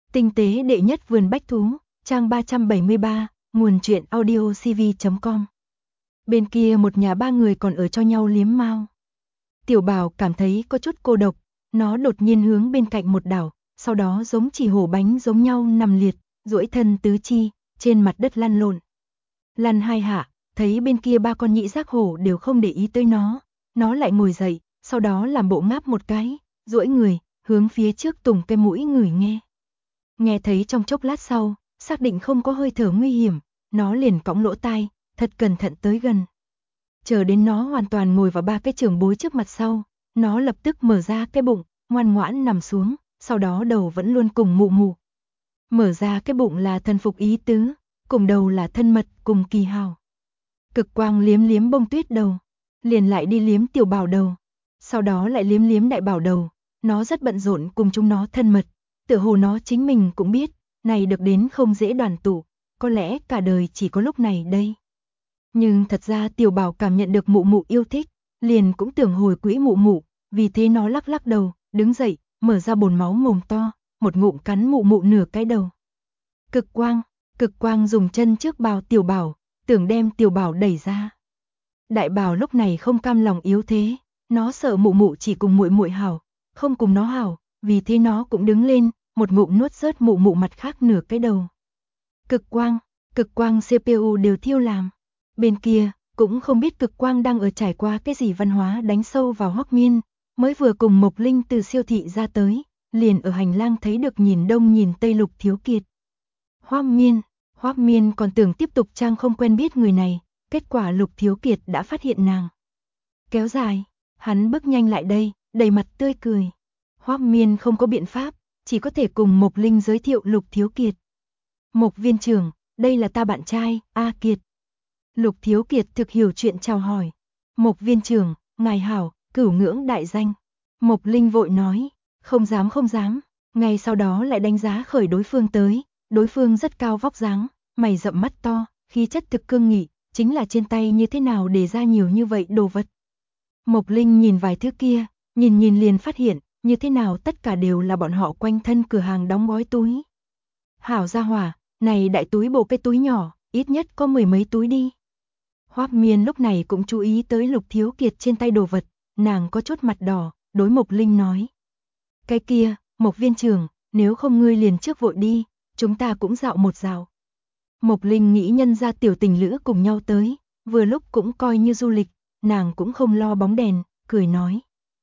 Tinh tế đệ nhất vườn bách thú, trang 373, nguồn truyện audiocv.com. Bên kia một nhà ba người còn ở cho nhau liếm mao. Tiểu Bảo cảm thấy có chút cô độc, nó đột nhiên hướng bên cạnh một đảo, sau đó giống chỉ hổ bánh giống nhau nằm liệt, duỗi thân tứ chi, trên mặt đất lăn lộn. Lăn hai hạ, thấy bên kia ba con nhị giác hổ đều không để ý tới nó lại ngồi dậy, sau đó làm bộ ngáp một cái, duỗi người, hướng phía trước tùng cái mũi ngửi nghe. Nghe thấy trong chốc lát sau, xác định không có hơi thở nguy hiểm, nó liền cõng lỗ tai, thật cẩn thận tới gần. Chờ đến nó hoàn toàn ngồi vào ba cái trưởng bối trước mặt sau, nó lập tức mở ra cái bụng, ngoan ngoãn nằm xuống, sau đó đầu vẫn luôn cùng mụ mụ. Mở ra cái bụng là thân phục ý tứ, cùng đầu là thân mật cùng kỳ hào. Cực Quang liếm liếm Bông Tuyết đầu, liền lại đi liếm Tiểu Bảo đầu, sau đó lại liếm liếm Đại Bảo đầu, nó rất bận rộn cùng chúng nó thân mật, tựa hồ nó chính mình cũng biết, này được đến không dễ đoàn tụ, có lẽ cả đời chỉ có lúc này đây. Nhưng thật ra Tiểu Bảo cảm nhận được mụ mụ yêu thích, liền cũng tưởng hồi quỹ mụ mụ, vì thế nó lắc lắc đầu, đứng dậy, mở ra bồn máu mồm to, một ngụm cắn mụ mụ nửa cái đầu. Cực Quang dùng chân trước bào Tiểu Bảo, tưởng đem Tiểu Bảo đẩy ra. Đại Bảo lúc này không cam lòng yếu thế, nó sợ mụ mụ chỉ cùng muội muội hảo, không cùng nó hảo, vì thế nó cũng đứng lên, một ngụm nuốt rớt mụ mụ mặt khác nửa cái đầu. Cực Quang CPU đều thiêu làm. Bên kia, cũng không biết Cực Quang đang ở trải qua cái gì văn hóa đánh sâu vào Hoắc Miên, mới vừa cùng Mộc Linh từ siêu thị ra tới, liền ở hành lang thấy được nhìn đông nhìn tây Lục Thiếu Kiệt. Hoắc Miên còn tưởng tiếp tục trang không quen biết người này, kết quả Lục Thiếu Kiệt đã phát hiện nàng. Kéo dài, hắn bước nhanh lại đây, đầy mặt tươi cười. Hoắc Miên không có biện pháp, chỉ có thể cùng Mộc Linh giới thiệu Lục Thiếu Kiệt. Mộc viên trưởng, đây là ta bạn trai, A Kiệt. Lục Thiếu Kiệt thực hiểu chuyện chào hỏi. Mộc viên trưởng, ngài hảo, cửu ngưỡng đại danh. Mộc Linh vội nói, không dám. Ngay sau đó lại đánh giá khởi đối phương tới, đối phương rất cao vóc dáng, mày rậm mắt to, khí chất thực cương nghị, chính là trên tay như thế nào để ra nhiều như vậy đồ vật. Mộc Linh nhìn vài thứ kia, nhìn liền phát hiện, như thế nào tất cả đều là bọn họ quanh thân cửa hàng đóng gói túi. Hảo gia hỏa, này đại túi bộ cái túi nhỏ, ít nhất có mười mấy túi đi. Hoắc Miên lúc này cũng chú ý tới Lục Thiếu Kiệt trên tay đồ vật, nàng có chút mặt đỏ, đối Mộc Linh nói. Cái kia, Mộc viên trưởng, nếu không ngươi liền trước vội đi, chúng ta cũng dạo một dạo. Mộc Linh nghĩ nhân ra tiểu tình lữ cùng nhau tới, vừa lúc cũng coi như du lịch, nàng cũng không lo bóng đèn, cười nói.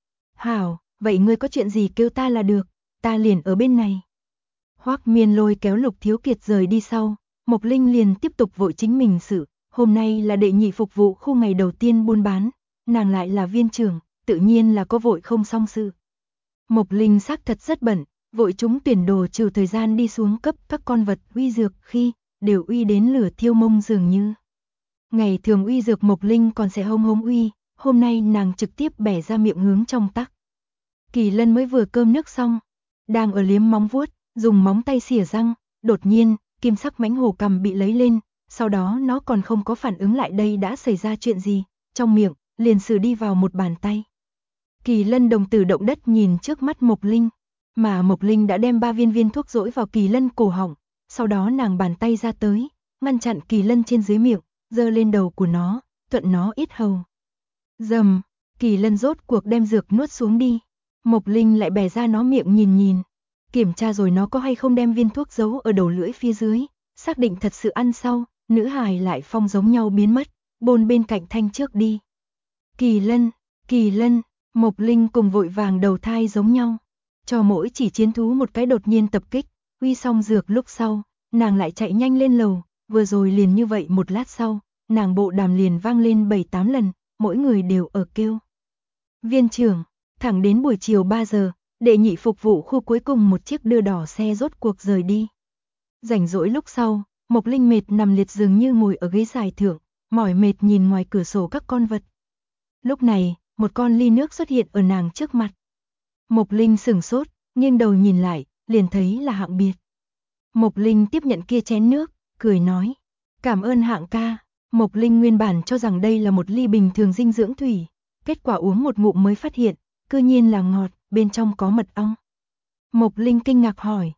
Hảo, vậy ngươi có chuyện gì kêu ta là được, ta liền ở bên này. Hoắc Miên lôi kéo Lục Thiếu Kiệt rời đi sau, Mộc Linh liền tiếp tục vội chính mình sự, hôm nay là đệ nhị phục vụ khu ngày đầu tiên buôn bán, nàng lại là viên trưởng, tự nhiên là có vội không xong sự. Mộc Linh xác thật rất bận, vội chúng tuyển đồ trừ thời gian đi xuống cấp các con vật uy dược khi, đều uy đến lửa thiêu mông dường như. Ngày thường uy dược Mộc Linh còn sẽ hông uy, hôm nay nàng trực tiếp bẻ ra miệng hướng trong tắc. Kỳ Lân mới vừa cơm nước xong, đang ở liếm móng vuốt, dùng móng tay xỉa răng, đột nhiên, kim sắc mãnh hổ cầm bị lấy lên, sau đó nó còn không có phản ứng lại đây đã xảy ra chuyện gì, trong miệng, liền xử đi vào một bàn tay. Kỳ Lân đồng tử động đất nhìn trước mắt Mộc Linh, mà Mộc Linh đã đem 3 viên thuốc dỗi vào Kỳ Lân cổ họng, sau đó nàng bàn tay ra tới, ngăn chặn Kỳ Lân trên dưới miệng, giơ lên đầu của nó, thuận nó yết hầu. Dầm, Kỳ Lân rốt cuộc đem dược nuốt xuống đi, Mộc Linh lại bẻ ra nó miệng nhìn, kiểm tra rồi nó có hay không đem viên thuốc giấu ở đầu lưỡi phía dưới, xác định thật sự ăn sau, nữ hài lại phong giống nhau biến mất, bôn bên cạnh thanh trước đi. Kỳ Lân, Mộc Linh cùng vội vàng đầu thai giống nhau, cho mỗi chỉ chiến thú một cái đột nhiên tập kích, uy xong dược lúc sau, nàng lại chạy nhanh lên lầu, vừa rồi liền như vậy một lát sau, nàng bộ đàm liền vang lên 7-8 lần, mỗi người đều ở kêu. Viên trưởng, thẳng đến buổi chiều 3 giờ, đệ nhị phục vụ khu cuối cùng một chiếc đưa đỏ xe rốt cuộc rời đi. Rảnh rỗi lúc sau, Mộc Linh mệt nằm liệt dường như ngồi ở ghế dài thượng, mỏi mệt nhìn ngoài cửa sổ các con vật. Lúc này, một con ly nước xuất hiện ở nàng trước mặt. Mộc Linh sửng sốt, nghiêng đầu nhìn lại, liền thấy là Hạng Biệt. Mộc Linh tiếp nhận kia chén nước, cười nói, cảm ơn Hạng ca. Mộc Linh nguyên bản cho rằng đây là một ly bình thường dinh dưỡng thủy, kết quả uống một ngụm mới phát hiện, cư nhiên là ngọt, bên trong có mật ong. Mộc Linh kinh ngạc hỏi,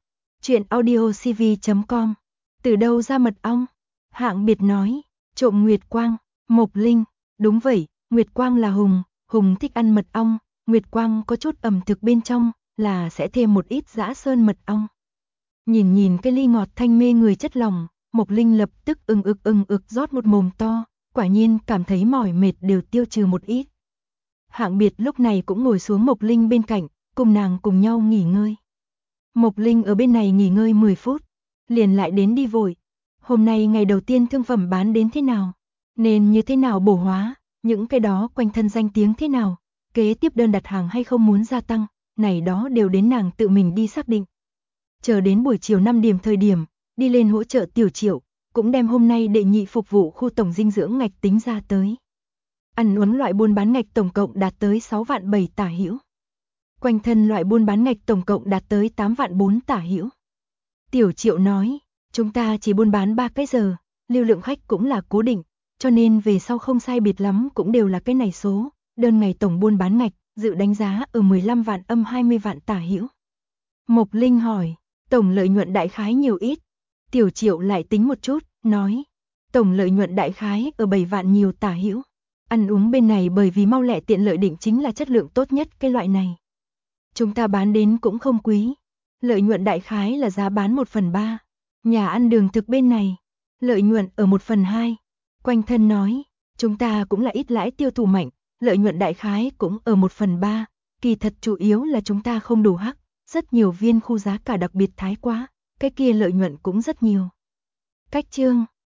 Chuyện audiocv.com. Từ đâu ra mật ong? Hạng Biệt nói, trộm Nguyệt Quang. Mộc Linh, đúng vậy, Nguyệt Quang là Hùng, Hùng thích ăn mật ong, Nguyệt Quang có chút ẩm thực bên trong, là sẽ thêm một ít dã sơn mật ong. Nhìn cái ly ngọt thanh mê người chất lòng, Mộc Linh lập tức ưng ực rót một mồm to, quả nhiên cảm thấy mỏi mệt đều tiêu trừ một ít. Hạng Biệt lúc này cũng ngồi xuống Mộc Linh bên cạnh, cùng nàng cùng nhau nghỉ ngơi. Mộc Linh ở bên này nghỉ ngơi 10 phút, liền lại đến đi vội. Hôm nay ngày đầu tiên thương phẩm bán đến thế nào? Nên như thế nào bổ hóa? Những cái đó quanh thân danh tiếng thế nào? Kế tiếp đơn đặt hàng hay không muốn gia tăng? Này đó đều đến nàng tự mình đi xác định. Chờ đến buổi chiều 5 điểm thời điểm, đi lên hỗ trợ Tiểu Triệu, cũng đem hôm nay đệ nhị phục vụ khu tổng dinh dưỡng ngạch tính ra tới. Ăn uống loại buôn bán ngạch tổng cộng đạt tới 6 vạn 7 tả hữu. Quanh thân loại buôn bán ngạch tổng cộng đạt tới 8 vạn 4 tả hữu. Tiểu Triệu nói, chúng ta chỉ buôn bán 3 cái giờ, lưu lượng khách cũng là cố định, cho nên về sau không sai biệt lắm cũng đều là cái này số, đơn ngày tổng buôn bán ngạch, dự đánh giá ở 15 vạn âm 20 vạn tả hữu. Mộc Linh hỏi, tổng lợi nhuận đại khái nhiều ít? Tiểu Triệu lại tính một chút, nói, tổng lợi nhuận đại khái ở 7 vạn nhiều tả hữu. Ăn uống bên này bởi vì mau lẹ tiện lợi định chính là chất lượng tốt nhất cái loại này. Chúng ta bán đến cũng không quý. Lợi nhuận đại khái là giá bán 1/3. Nhà ăn đường thực bên này, lợi nhuận ở 1/2. Quanh thân nói, chúng ta cũng là ít lãi tiêu thụ mạnh, lợi nhuận đại khái cũng ở 1/3. Kỳ thật chủ yếu là chúng ta không đủ hắc, rất nhiều viên khu giá cả đặc biệt thái quá, cái kia lợi nhuận cũng rất nhiều. Cách chương